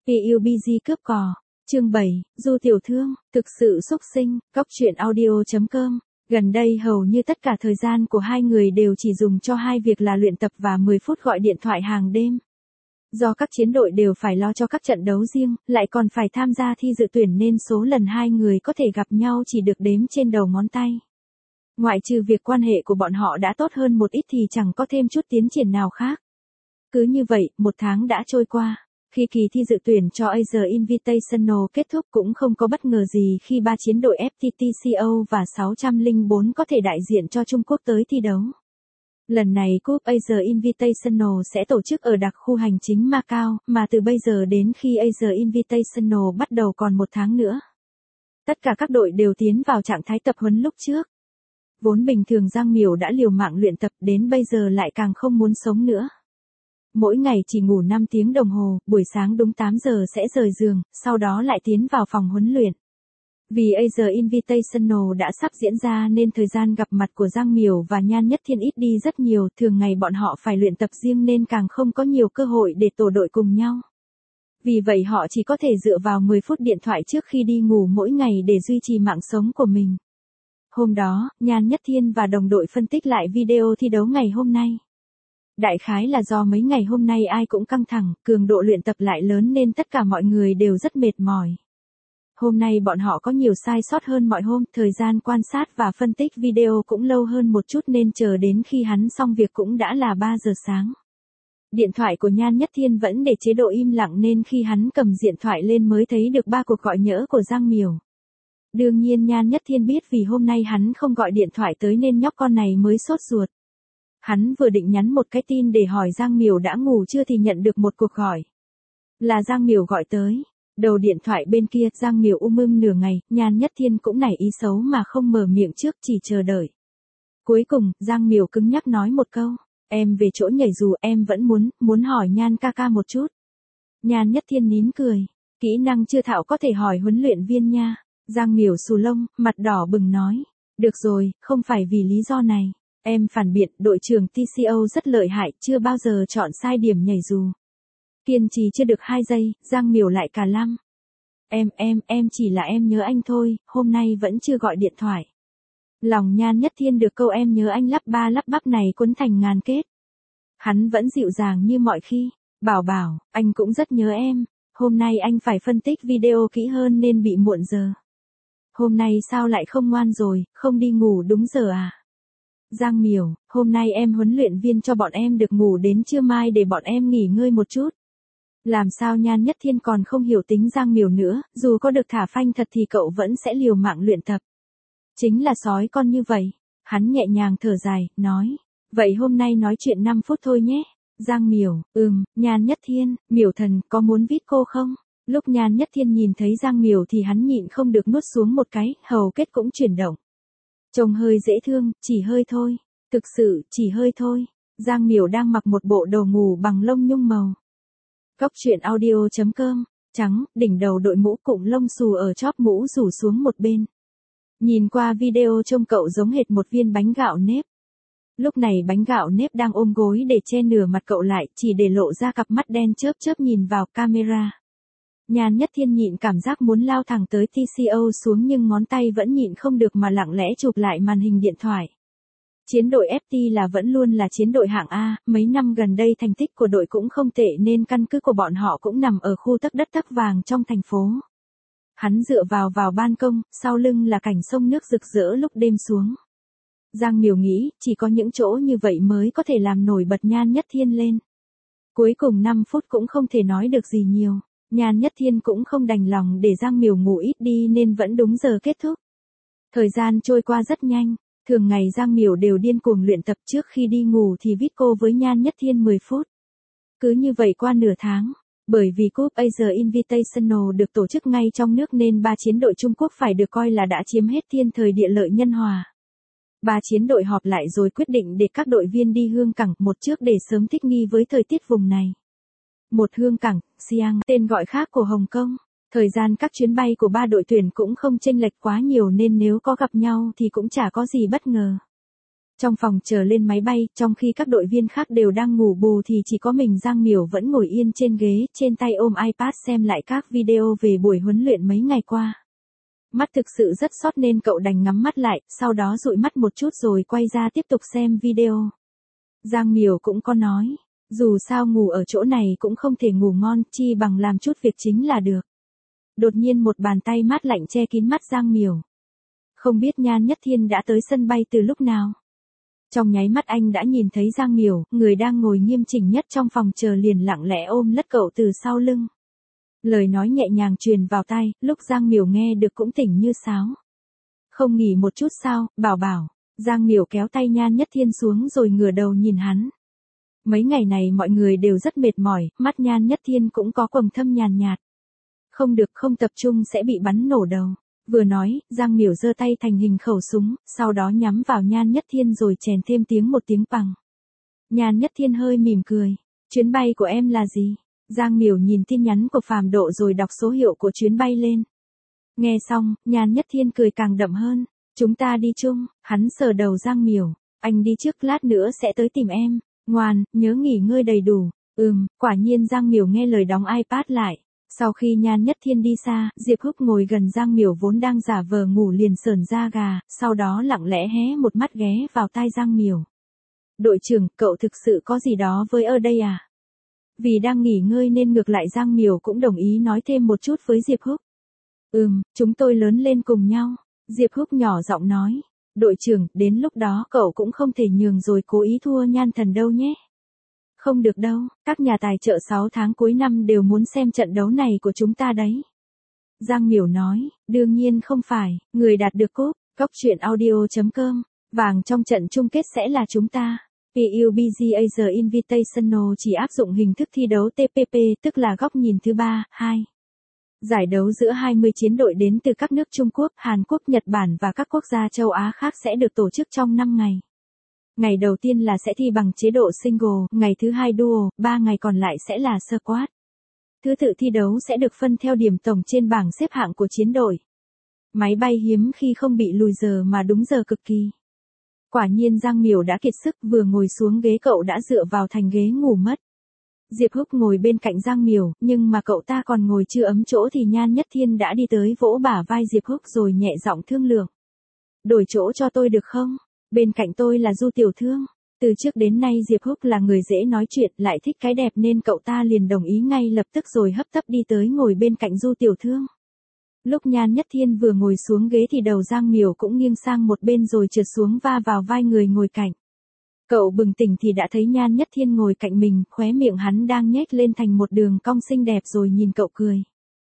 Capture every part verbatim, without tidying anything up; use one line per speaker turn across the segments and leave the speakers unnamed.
pê u bê giê cướp cò. Chương bảy, Du tiểu thương, thực sự xúc sinh, cóc truyện audio chấm com. Gần đây hầu như tất cả thời gian của hai người đều chỉ dùng cho hai việc là luyện tập và mười phút gọi điện thoại hàng đêm. Do các chiến đội đều phải lo cho các trận đấu riêng, lại còn phải tham gia thi dự tuyển nên số lần hai người có thể gặp nhau chỉ được đếm trên đầu ngón tay. Ngoại trừ việc quan hệ của bọn họ đã tốt hơn một ít thì chẳng có thêm chút tiến triển nào khác. Cứ như vậy, một tháng đã trôi qua. Khi kỳ thi dự tuyển cho Asia Invitational kết thúc cũng không có bất ngờ gì khi ba chiến đội ép pê tê xê o và sáu không bốn có thể đại diện cho Trung Quốc tới thi đấu. Lần này Cúp Asia Invitational sẽ tổ chức ở đặc khu hành chính Macau, mà từ bây giờ đến khi Asia Invitational bắt đầu còn một tháng nữa. Tất cả các đội đều tiến vào trạng thái tập huấn lúc trước. Vốn bình thường Giang Miểu đã liều mạng luyện tập đến bây giờ lại càng không muốn sống nữa. Mỗi ngày chỉ ngủ năm tiếng đồng hồ, buổi sáng đúng tám giờ sẽ rời giường, sau đó lại tiến vào phòng huấn luyện. Vì Asia Invitational đã sắp diễn ra nên thời gian gặp mặt của Giang Miểu và Nhan Nhất Thiên ít đi rất nhiều, thường ngày bọn họ phải luyện tập riêng nên càng không có nhiều cơ hội để tổ đội cùng nhau. Vì vậy họ chỉ có thể dựa vào mười phút điện thoại trước khi đi ngủ mỗi ngày để duy trì mạng sống của mình. Hôm đó, Nhan Nhất Thiên và đồng đội phân tích lại video thi đấu ngày hôm nay. Đại khái là do mấy ngày hôm nay ai cũng căng thẳng, cường độ luyện tập lại lớn nên tất cả mọi người đều rất mệt mỏi. Hôm nay bọn họ có nhiều sai sót hơn mọi hôm, thời gian quan sát và phân tích video cũng lâu hơn một chút nên chờ đến khi hắn xong việc cũng đã là ba giờ sáng. Điện thoại của Nhan Nhất Thiên vẫn để chế độ im lặng nên khi hắn cầm điện thoại lên mới thấy được ba cuộc gọi nhỡ của Giang Miểu. Đương nhiên Nhan Nhất Thiên biết vì hôm nay hắn không gọi điện thoại tới nên nhóc con này mới sốt ruột. Hắn vừa định nhắn một cái tin để hỏi Giang Miểu đã ngủ chưa thì nhận được một cuộc gọi. Là Giang Miểu gọi tới. Đầu điện thoại bên kia Giang Miểu um ưm nửa ngày, Nhan Nhất Thiên cũng nảy ý xấu mà không mở miệng trước chỉ chờ đợi. Cuối cùng, Giang Miểu cứng nhắc nói một câu. Em về chỗ nhảy dù em vẫn muốn, muốn hỏi Nhan ca ca một chút. Nhan Nhất Thiên nín cười. Kỹ năng chưa thạo có thể hỏi huấn luyện viên nha. Giang Miểu xù lông, mặt đỏ bừng nói. Được rồi, không phải vì lý do này. Em phản biện, đội trưởng tê xê o rất lợi hại, chưa bao giờ chọn sai điểm nhảy dù. Kiên trì chưa được hai giây, Giang Miểu lại cà lăm. Em, em, em chỉ là em nhớ anh thôi, hôm nay vẫn chưa gọi điện thoại. Lòng Nhan Nhất Thiên được câu em nhớ anh lắp ba lắp bắp này cuốn thành ngàn kết. Hắn vẫn dịu dàng như mọi khi. Bảo bảo, anh cũng rất nhớ em. Hôm nay anh phải phân tích video kỹ hơn nên bị muộn giờ. Hôm nay sao lại không ngoan rồi, không đi ngủ đúng giờ à? Giang Miểu, hôm nay em huấn luyện viên cho bọn em được ngủ đến trưa mai để bọn em nghỉ ngơi một chút. Làm sao Nhan Nhất Thiên còn không hiểu tính Giang Miểu nữa, dù có được thả phanh thật thì cậu vẫn sẽ liều mạng luyện tập. Chính là sói con như vậy. Hắn nhẹ nhàng thở dài, nói. Vậy hôm nay nói chuyện năm phút thôi nhé. Giang Miểu, ừm, Nhan Nhất Thiên, Miểu thần, có muốn vít cô không? Lúc Nhan Nhất Thiên nhìn thấy Giang Miểu thì hắn nhịn không được nuốt xuống một cái, hầu kết cũng chuyển động. Trông hơi dễ thương, chỉ hơi thôi. Thực sự, chỉ hơi thôi. Giang Miểu đang mặc một bộ đồ ngủ bằng lông nhung màu. Cóc truyện audio chấm com, trắng, đỉnh đầu đội mũ cụm lông xù ở chóp mũ rủ xuống một bên. Nhìn qua video trông cậu giống hệt một viên bánh gạo nếp. Lúc này bánh gạo nếp đang ôm gối để che nửa mặt cậu lại, chỉ để lộ ra cặp mắt đen chớp chớp nhìn vào camera. Nhan Nhất Thiên nhịn cảm giác muốn lao thẳng tới tê xê o xuống nhưng ngón tay vẫn nhịn không được mà lặng lẽ chụp lại màn hình điện thoại. Chiến đội ép pê là vẫn luôn là chiến đội hạng A, mấy năm gần đây thành tích của đội cũng không tệ nên căn cứ của bọn họ cũng nằm ở khu tấc đất tấc vàng trong thành phố. Hắn dựa vào vào ban công, sau lưng là cảnh sông nước rực rỡ lúc đêm xuống. Giang Miểu nghĩ, chỉ có những chỗ như vậy mới có thể làm nổi bật Nhan Nhất Thiên lên. Cuối cùng năm phút cũng không thể nói được gì nhiều. Nhan Nhất Thiên cũng không đành lòng để Giang Miểu ngủ ít đi nên vẫn đúng giờ kết thúc. Thời gian trôi qua rất nhanh, thường ngày Giang Miểu đều điên cuồng luyện tập trước khi đi ngủ thì vít cô với Nhan Nhất Thiên mười phút. Cứ như vậy qua nửa tháng, bởi vì Cúp Asia Invitational được tổ chức ngay trong nước nên ba chiến đội Trung Quốc phải được coi là đã chiếm hết thiên thời địa lợi nhân hòa. Ba chiến đội họp lại rồi quyết định để các đội viên đi Hương Cảng một trước để sớm thích nghi với thời tiết vùng này. Một Hương Cảng, Siang, tên gọi khác của Hồng Kông. Thời gian các chuyến bay của ba đội tuyển cũng không chênh lệch quá nhiều nên nếu có gặp nhau thì cũng chả có gì bất ngờ. Trong phòng chờ lên máy bay, trong khi các đội viên khác đều đang ngủ bù thì chỉ có mình Giang Miểu vẫn ngồi yên trên ghế, trên tay ôm iPad xem lại các video về buổi huấn luyện mấy ngày qua. Mắt thực sự rất sót nên cậu đành ngắm mắt lại, sau đó dụi mắt một chút rồi quay ra tiếp tục xem video. Giang Miểu cũng có nói, dù sao ngủ ở chỗ này cũng không thể ngủ ngon, chi bằng làm chút việc chính là được. Đột nhiên một bàn tay mát lạnh che kín mắt Giang Miểu. Không biết Nhan Nhất Thiên đã tới sân bay từ lúc nào. Trong nháy mắt anh đã nhìn thấy Giang Miểu, người đang ngồi nghiêm chỉnh nhất trong phòng chờ liền lặng lẽ ôm lất cậu từ sau lưng. Lời nói nhẹ nhàng truyền vào tai, lúc Giang Miểu nghe được cũng tỉnh như sáo. Không nghỉ một chút sao, bảo bảo. Giang Miểu kéo tay Nhan Nhất Thiên xuống rồi ngửa đầu nhìn hắn. Mấy ngày này mọi người đều rất mệt mỏi, mắt Nhan Nhất Thiên cũng có quầng thâm nhàn nhạt. Không được, không tập trung sẽ bị bắn nổ đầu. Vừa nói, Giang Miểu giơ tay thành hình khẩu súng, sau đó nhắm vào Nhan Nhất Thiên rồi chèn thêm tiếng một tiếng bằng. Nhan Nhất Thiên hơi mỉm cười. Chuyến bay của em là gì? Giang Miểu nhìn tin nhắn của Phạm Độ rồi đọc số hiệu của chuyến bay lên. Nghe xong, Nhan Nhất Thiên cười càng đậm hơn. Chúng ta đi chung, hắn sờ đầu Giang Miểu. Anh đi trước, lát nữa sẽ tới tìm em. Ngoan, nhớ nghỉ ngơi đầy đủ. Ừm, quả nhiên Giang Miểu nghe lời đóng iPad lại. Sau khi Nhan Nhất Thiên đi xa, Diệp Húc ngồi gần Giang Miểu vốn đang giả vờ ngủ liền sởn da gà, sau đó lặng lẽ hé một mắt ghé vào tai Giang Miểu. Đội trưởng, cậu thực sự có gì đó với ở đây à? Vì đang nghỉ ngơi nên ngược lại Giang Miểu cũng đồng ý nói thêm một chút với Diệp Húc. Ừm, chúng tôi lớn lên cùng nhau. Diệp Húc nhỏ giọng nói. Đội trưởng, đến lúc đó cậu cũng không thể nhường rồi cố ý thua Nhan Thần đâu nhé. Không được đâu, các nhà tài trợ sáu tháng cuối năm đều muốn xem trận đấu này của chúng ta đấy. Giang Miểu nói, đương nhiên không phải, người đạt được cúp, góc truyện audio chấm com, vàng trong trận chung kết sẽ là chúng ta. pê u bê giê Asia Invitational chỉ áp dụng hình thức thi đấu tê pê pê, tức là góc nhìn thứ ba, hai. Giải đấu giữa hai mươi chiến đội đến từ các nước Trung Quốc, Hàn Quốc, Nhật Bản và các quốc gia châu Á khác sẽ được tổ chức trong năm ngày. Ngày đầu tiên là sẽ thi bằng chế độ single, ngày thứ hai duo, ba ngày còn lại sẽ là squad. Thứ tự thi đấu sẽ được phân theo điểm tổng trên bảng xếp hạng của chiến đội. Máy bay hiếm khi không bị lùi giờ mà đúng giờ cực kỳ. Quả nhiên Giang Miểu đã kiệt sức, vừa ngồi xuống ghế cậu đã dựa vào thành ghế ngủ mất. Diệp Húc ngồi bên cạnh Giang Miểu, nhưng mà cậu ta còn ngồi chưa ấm chỗ thì Nhan Nhất Thiên đã đi tới vỗ bả vai Diệp Húc rồi nhẹ giọng thương lượng. Đổi chỗ cho tôi được không? Bên cạnh tôi là Du Tiểu Thương. Từ trước đến nay Diệp Húc là người dễ nói chuyện, lại thích cái đẹp nên cậu ta liền đồng ý ngay lập tức rồi hấp tấp đi tới ngồi bên cạnh Du Tiểu Thương. Lúc Nhan Nhất Thiên vừa ngồi xuống ghế thì đầu Giang Miểu cũng nghiêng sang một bên rồi trượt xuống va vào vai người ngồi cạnh. Cậu bừng tỉnh thì đã thấy Nhan Nhất Thiên ngồi cạnh mình, khóe miệng hắn đang nhếch lên thành một đường cong xinh đẹp rồi nhìn cậu cười.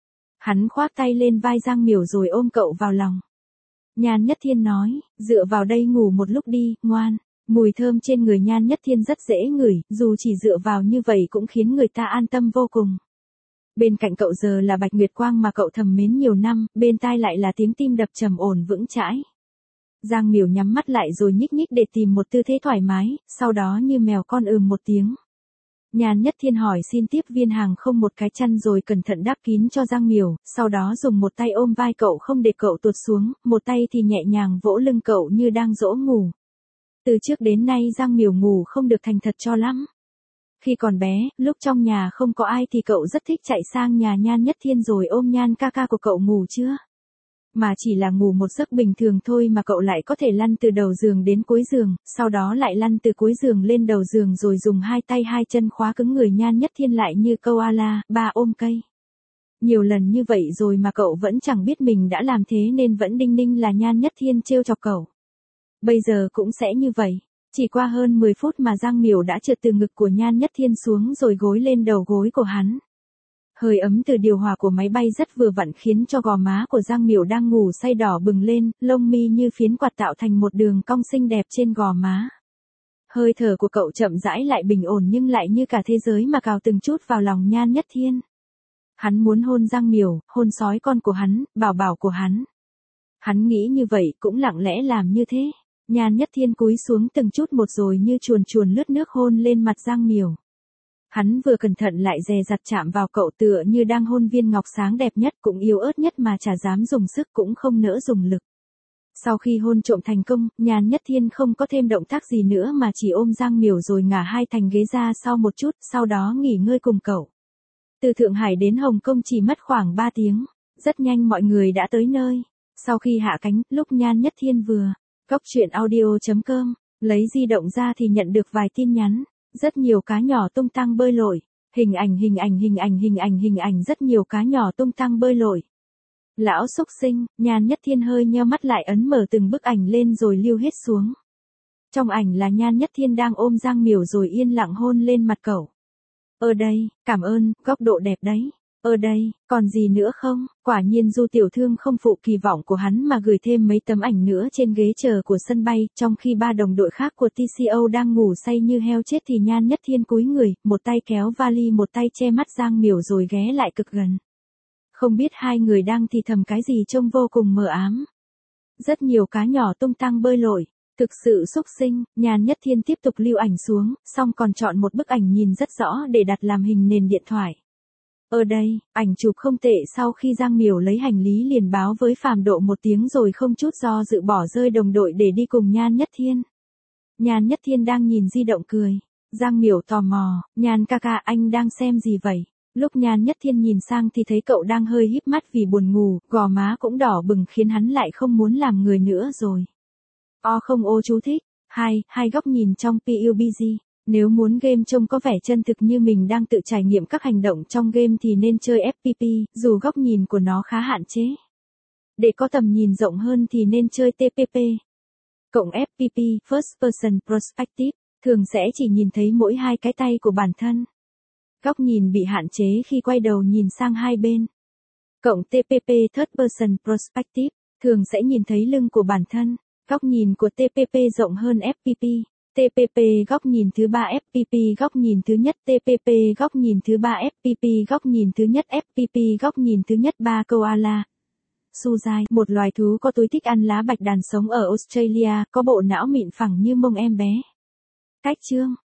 Hắn khoác tay lên vai Giang Miểu rồi ôm cậu vào lòng. Nhan Nhất Thiên nói, dựa vào đây ngủ một lúc đi, ngoan. Mùi thơm trên người Nhan Nhất Thiên rất dễ ngửi, dù chỉ dựa vào như vậy cũng khiến người ta an tâm vô cùng. Bên cạnh cậu giờ là Bạch Nguyệt Quang mà cậu thầm mến nhiều năm, bên tai lại là tiếng tim đập trầm ổn vững chãi. Giang Miểu nhắm mắt lại rồi nhích nhích để tìm một tư thế thoải mái, sau đó như mèo con ừm một tiếng. Nhan Nhất Thiên hỏi xin tiếp viên hàng không một cái chăn rồi cẩn thận đắp kín cho Giang Miểu, sau đó dùng một tay ôm vai cậu không để cậu tuột xuống, một tay thì nhẹ nhàng vỗ lưng cậu như đang dỗ ngủ. Từ trước đến nay Giang Miểu ngủ không được thành thật cho lắm. Khi còn bé, lúc trong nhà không có ai thì cậu rất thích chạy sang nhà Nhan Nhất Thiên rồi ôm Nhan ca ca của cậu ngủ chưa? Mà chỉ là ngủ một giấc bình thường thôi mà cậu lại có thể lăn từ đầu giường đến cuối giường, sau đó lại lăn từ cuối giường lên đầu giường rồi dùng hai tay hai chân khóa cứng người Nhan Nhất Thiên lại như koala, ba ôm cây. Nhiều lần như vậy rồi mà cậu vẫn chẳng biết mình đã làm thế nên vẫn đinh ninh là Nhan Nhất Thiên trêu chọc cậu. Bây giờ cũng sẽ như vậy. Chỉ qua hơn mười phút mà Giang Miểu đã trượt từ ngực của Nhan Nhất Thiên xuống rồi gối lên đầu gối của hắn. Hơi ấm từ điều hòa của máy bay rất vừa vặn khiến cho gò má của Giang Miểu đang ngủ say đỏ bừng lên, lông mi như phiến quạt tạo thành một đường cong xinh đẹp trên gò má. Hơi thở của cậu chậm rãi lại bình ổn nhưng lại như cả thế giới mà cào từng chút vào lòng Nhan Nhất Thiên. Hắn muốn hôn Giang Miểu, hôn sói con của hắn, bảo bảo của hắn. Hắn nghĩ như vậy cũng lặng lẽ làm như thế. Nhan Nhất Thiên cúi xuống từng chút một rồi như chuồn chuồn lướt nước hôn lên mặt Giang Miểu. Hắn vừa cẩn thận lại dè dặt chạm vào cậu tựa như đang hôn viên ngọc sáng đẹp nhất cũng yếu ớt nhất mà chả dám dùng sức cũng không nỡ dùng lực. Sau khi hôn trộm thành công, Nhan Nhất Thiên không có thêm động tác gì nữa mà chỉ ôm Giang Miểu rồi ngả hai thành ghế ra sau một chút, sau đó nghỉ ngơi cùng cậu. Từ Thượng Hải đến Hồng Kông chỉ mất khoảng ba tiếng. Rất nhanh mọi người đã tới nơi. Sau khi hạ cánh, lúc Nhan Nhất Thiên vừa góc chuyện audio chấm com lấy di động ra thì nhận được vài tin nhắn. Rất nhiều cá nhỏ tung tăng bơi lội. Hình ảnh hình ảnh hình ảnh hình ảnh hình ảnh rất nhiều cá nhỏ tung tăng bơi lội. Lão xúc sinh, Nhan Nhất Thiên hơi nheo mắt lại ấn mở từng bức ảnh lên rồi lưu hết xuống. Trong ảnh là Nhan Nhất Thiên đang ôm Giang Miểu rồi yên lặng hôn lên mặt cậu. Ở đây, cảm ơn, góc độ đẹp đấy. Ở đây, còn gì nữa không? Quả nhiên Du Tiểu Thương không phụ kỳ vọng của hắn mà gửi thêm mấy tấm ảnh nữa trên ghế chờ của sân bay, trong khi ba đồng đội khác của tê xê o đang ngủ say như heo chết thì Nhan Nhất Thiên cúi người, một tay kéo vali một tay che mắt Giang Miểu rồi ghé lại cực gần. Không biết hai người đang thì thầm cái gì trông vô cùng mờ ám. Rất nhiều cá nhỏ tung tăng bơi lội. Thực sự xúc sinh, Nhan Nhất Thiên tiếp tục lưu ảnh xuống, xong còn chọn một bức ảnh nhìn rất rõ để đặt làm hình nền điện thoại. Ở đây, ảnh chụp không tệ sau khi Giang Miểu lấy hành lý liền báo với Phạm Độ một tiếng rồi không chút do dự bỏ rơi đồng đội để đi cùng Nhan Nhất Thiên. Nhan Nhất Thiên đang nhìn di động cười. Giang Miểu tò mò, Nhan ca ca anh đang xem gì vậy? Lúc Nhan Nhất Thiên nhìn sang thì thấy cậu đang hơi híp mắt vì buồn ngủ, gò má cũng đỏ bừng khiến hắn lại không muốn làm người nữa rồi. O không ô chú thích. Hai, hai góc nhìn trong pê u bê giê. Nếu muốn game trông có vẻ chân thực như mình đang tự trải nghiệm các hành động trong game thì nên chơi ép pê pê, dù góc nhìn của nó khá hạn chế. Để có tầm nhìn rộng hơn thì nên chơi tê pê pê. Cộng ép pê pê, First Person Perspective, thường sẽ chỉ nhìn thấy mỗi hai cái tay của bản thân. Góc nhìn bị hạn chế khi quay đầu nhìn sang hai bên. Cộng tê pê pê, Third Person Perspective, thường sẽ nhìn thấy lưng của bản thân. Góc nhìn của tê pê pê rộng hơn ép pê pê. tê pê pê góc nhìn thứ ba ép pê pê góc nhìn thứ nhất tê pê pê góc nhìn thứ ba ép pê pê góc nhìn thứ nhất ép pê pê góc nhìn thứ nhất ba koala. Suzai, một loài thú có túi thích ăn lá bạch đàn sống ở Australia, có bộ não mịn phẳng như mông em bé. Cách chương